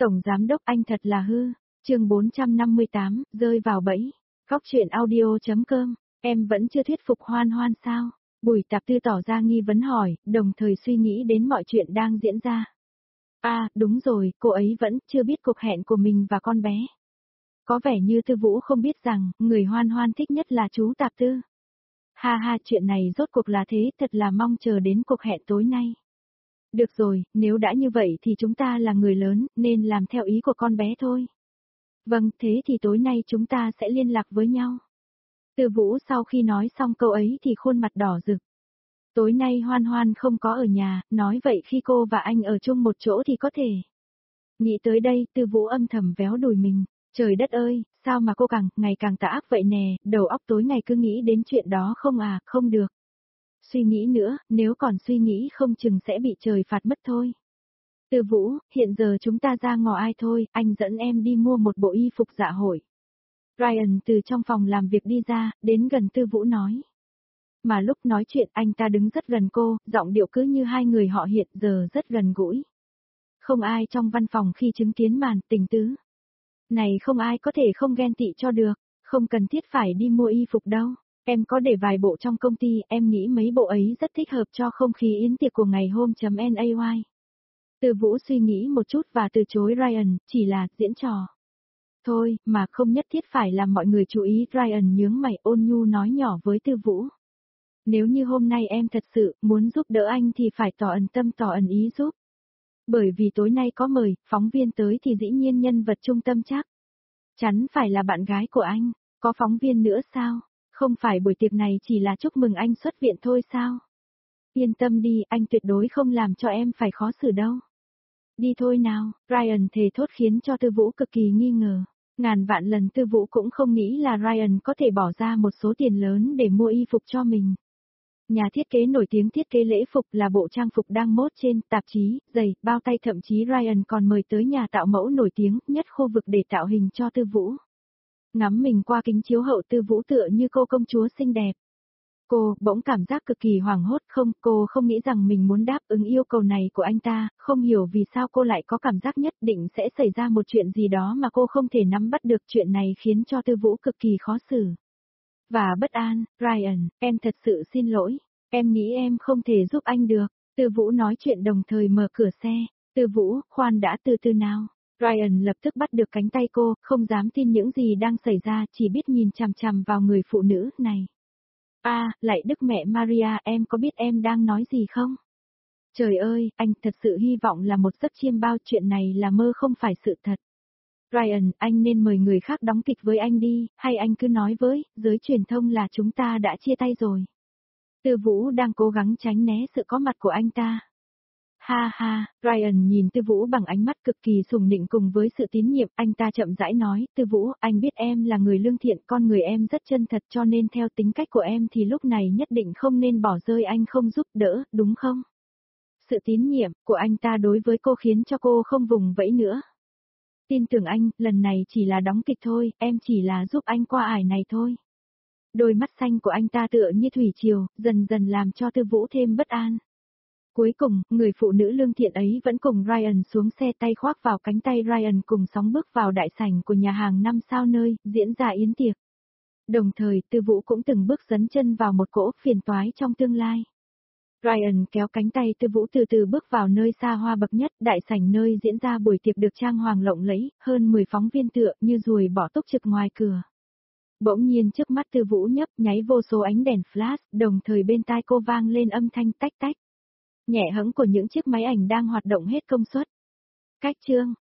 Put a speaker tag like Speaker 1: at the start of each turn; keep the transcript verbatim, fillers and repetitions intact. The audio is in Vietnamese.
Speaker 1: Tổng giám đốc anh thật là hư. Chương bốn trăm năm mươi tám, rơi vào bẫy. Góc truyện audio chấm com. Em vẫn chưa thuyết phục Hoan Hoan sao? Bùi Tạp Tư tỏ ra nghi vấn hỏi, đồng thời suy nghĩ đến mọi chuyện đang diễn ra. À, đúng rồi, cô ấy vẫn chưa biết cuộc hẹn của mình và con bé. Có vẻ như Tư Vũ không biết rằng, người Hoan Hoan thích nhất là chú Tạp Tư. Ha ha, chuyện này rốt cuộc là thế, thật là mong chờ đến cuộc hẹn tối nay. Được rồi, nếu đã như vậy thì chúng ta là người lớn, nên làm theo ý của con bé thôi. Vâng, thế thì tối nay chúng ta sẽ liên lạc với nhau. Tư Vũ sau khi nói xong câu ấy thì khuôn mặt đỏ rực. Tối nay Hoan Hoan không có ở nhà, nói vậy khi cô và anh ở chung một chỗ thì có thể. Nghĩ tới đây, Tư Vũ âm thầm véo đùi mình. Trời đất ơi, sao mà cô càng, ngày càng tà ác vậy nè, đầu óc tối ngày cứ nghĩ đến chuyện đó không à, không được. Suy nghĩ nữa, nếu còn suy nghĩ không chừng sẽ bị trời phạt mất thôi. Tư Vũ, hiện giờ chúng ta ra ngõ ai thôi, anh dẫn em đi mua một bộ y phục dạ hội. Ryan từ trong phòng làm việc đi ra, đến gần Tư Vũ nói. Mà lúc nói chuyện anh ta đứng rất gần cô, giọng điệu cứ như hai người họ hiện giờ rất gần gũi. Không ai trong văn phòng khi chứng kiến màn tình tứ. Này không ai có thể không ghen tị cho được, không cần thiết phải đi mua y phục đâu. Em có để vài bộ trong công ty, em nghĩ mấy bộ ấy rất thích hợp cho không khí yến tiệc của ngày hôm.nay. Tư Vũ suy nghĩ một chút và từ chối Ryan, chỉ là diễn trò. Thôi, mà không nhất thiết phải làm mọi người chú ý, Ryan nhướng mày ôn nhu nói nhỏ với Tư Vũ. Nếu như hôm nay em thật sự muốn giúp đỡ anh thì phải tỏ ẩn tâm tỏ ẩn ý giúp. Bởi vì tối nay có mời, phóng viên tới thì dĩ nhiên nhân vật trung tâm chắc chắn phải là bạn gái của anh, có phóng viên nữa sao? Không phải buổi tiệc này chỉ là chúc mừng anh xuất viện thôi sao? Yên tâm đi, anh tuyệt đối không làm cho em phải khó xử đâu. Đi thôi nào, Ryan thề thốt khiến cho Tư Vũ cực kỳ nghi ngờ. Ngàn vạn lần Tư Vũ cũng không nghĩ là Ryan có thể bỏ ra một số tiền lớn để mua y phục cho mình. Nhà thiết kế nổi tiếng thiết kế lễ phục là bộ trang phục đang mốt trên tạp chí, giày, bao tay, thậm chí Ryan còn mời tới nhà tạo mẫu nổi tiếng nhất khu vực để tạo hình cho Tư Vũ. Ngắm mình qua kính chiếu hậu, Tư Vũ tựa như cô công chúa xinh đẹp. Cô bỗng cảm giác cực kỳ hoảng hốt, không, cô không nghĩ rằng mình muốn đáp ứng yêu cầu này của anh ta, không hiểu vì sao cô lại có cảm giác nhất định sẽ xảy ra một chuyện gì đó mà cô không thể nắm bắt được. Chuyện này khiến cho Tư Vũ cực kỳ khó xử và bất an. Ryan, em thật sự xin lỗi, em nghĩ em không thể giúp anh được. Tư Vũ nói chuyện đồng thời mở cửa xe. Tư Vũ, khoan đã, từ từ nào. Ryan lập tức bắt được cánh tay cô, không dám tin những gì đang xảy ra, chỉ biết nhìn chằm chằm vào người phụ nữ này. A, à, lạy Đức Mẹ Maria, em có biết em đang nói gì không? Trời ơi, anh thật sự hy vọng là một giấc chiêm bao, chuyện này là mơ không phải sự thật. Ryan, anh nên mời người khác đóng kịch với anh đi, hay anh cứ nói với giới truyền thông là chúng ta đã chia tay rồi. Tư Vũ đang cố gắng tránh né sự có mặt của anh ta. Ha ha, Ryan nhìn Tư Vũ bằng ánh mắt cực kỳ sùng nịnh cùng với sự tín nhiệm, anh ta chậm rãi nói, Tư Vũ, anh biết em là người lương thiện, con người em rất chân thật, cho nên theo tính cách của em thì lúc này nhất định không nên bỏ rơi anh, không giúp đỡ, đúng không? Sự tín nhiệm của anh ta đối với cô khiến cho cô không vùng vẫy nữa. Tin tưởng anh, lần này chỉ là đóng kịch thôi, em chỉ là giúp anh qua ải này thôi. Đôi mắt xanh của anh ta tựa như thủy triều, dần dần làm cho Tư Vũ thêm bất an. Cuối cùng, người phụ nữ lương thiện ấy vẫn cùng Ryan xuống xe, tay khoác vào cánh tay Ryan, cùng sóng bước vào đại sảnh của nhà hàng năm sao nơi diễn ra yến tiệc. Đồng thời, Tư Vũ cũng từng bước dấn chân vào một cỗ phiền toái trong tương lai. Ryan kéo cánh tay Tư Vũ từ từ bước vào nơi xa hoa bậc nhất, đại sảnh nơi diễn ra buổi tiệc được trang hoàng lộng lẫy, hơn mười phóng viên tựa như ruồi bỏ túc trực ngoài cửa. Bỗng nhiên trước mắt Tư Vũ nhấp nháy vô số ánh đèn flash, đồng thời bên tai cô vang lên âm thanh tách tách nhẹ hẫng của những chiếc máy ảnh đang hoạt động hết công suất. Cách chương